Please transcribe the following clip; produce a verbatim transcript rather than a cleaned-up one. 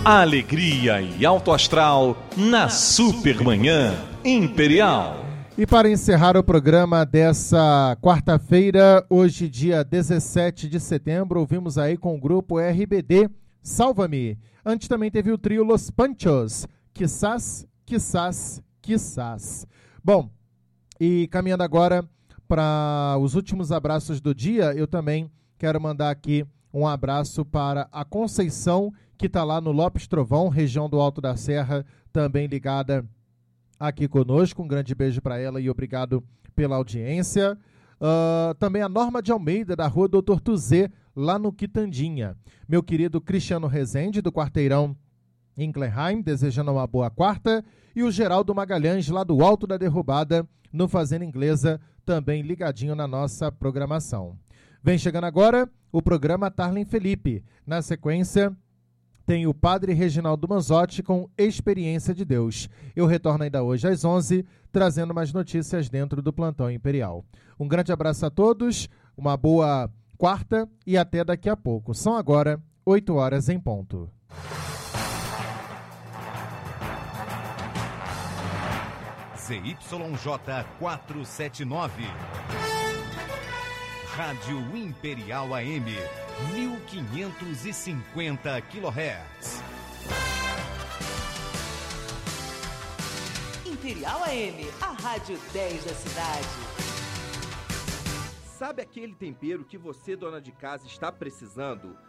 Alegria e alto astral na Supermanhã Imperial. E para encerrar o programa dessa quarta-feira, hoje dia dezessete de setembro, ouvimos aí com o grupo R B D, Salva-me. Antes também teve o trio Los Panchos, Quizás, Quizás, Quizás. Bom, e caminhando agora para os últimos abraços do dia, eu também quero mandar aqui um abraço para a Conceição, que está lá no Lopes Trovão, região do Alto da Serra, também ligada aqui conosco. Um grande beijo para ela e obrigado pela audiência. Uh, também a Norma de Almeida, da rua Doutor Tuzê, lá no Quitandinha. Meu querido Cristiano Rezende, do quarteirão Inclenheim, desejando uma boa quarta. E o Geraldo Magalhães, lá do Alto da Derrubada, no Fazenda Inglesa, também ligadinho na nossa programação. Vem chegando agora o programa Tarlen Felipe. Na sequência, tem o Padre Reginaldo Manzotti com Experiência de Deus. Eu retorno ainda hoje às onze, trazendo mais notícias dentro do Plantão Imperial. Um grande abraço a todos, uma boa quarta e até daqui a pouco. São agora oito horas em ponto. Z Y J quatrocentos e setenta e nove. Rádio Imperial A M, mil quinhentos e cinquenta quilohertz. Imperial A M, a rádio dez da cidade. Sabe aquele tempero que você, dona de casa, está precisando?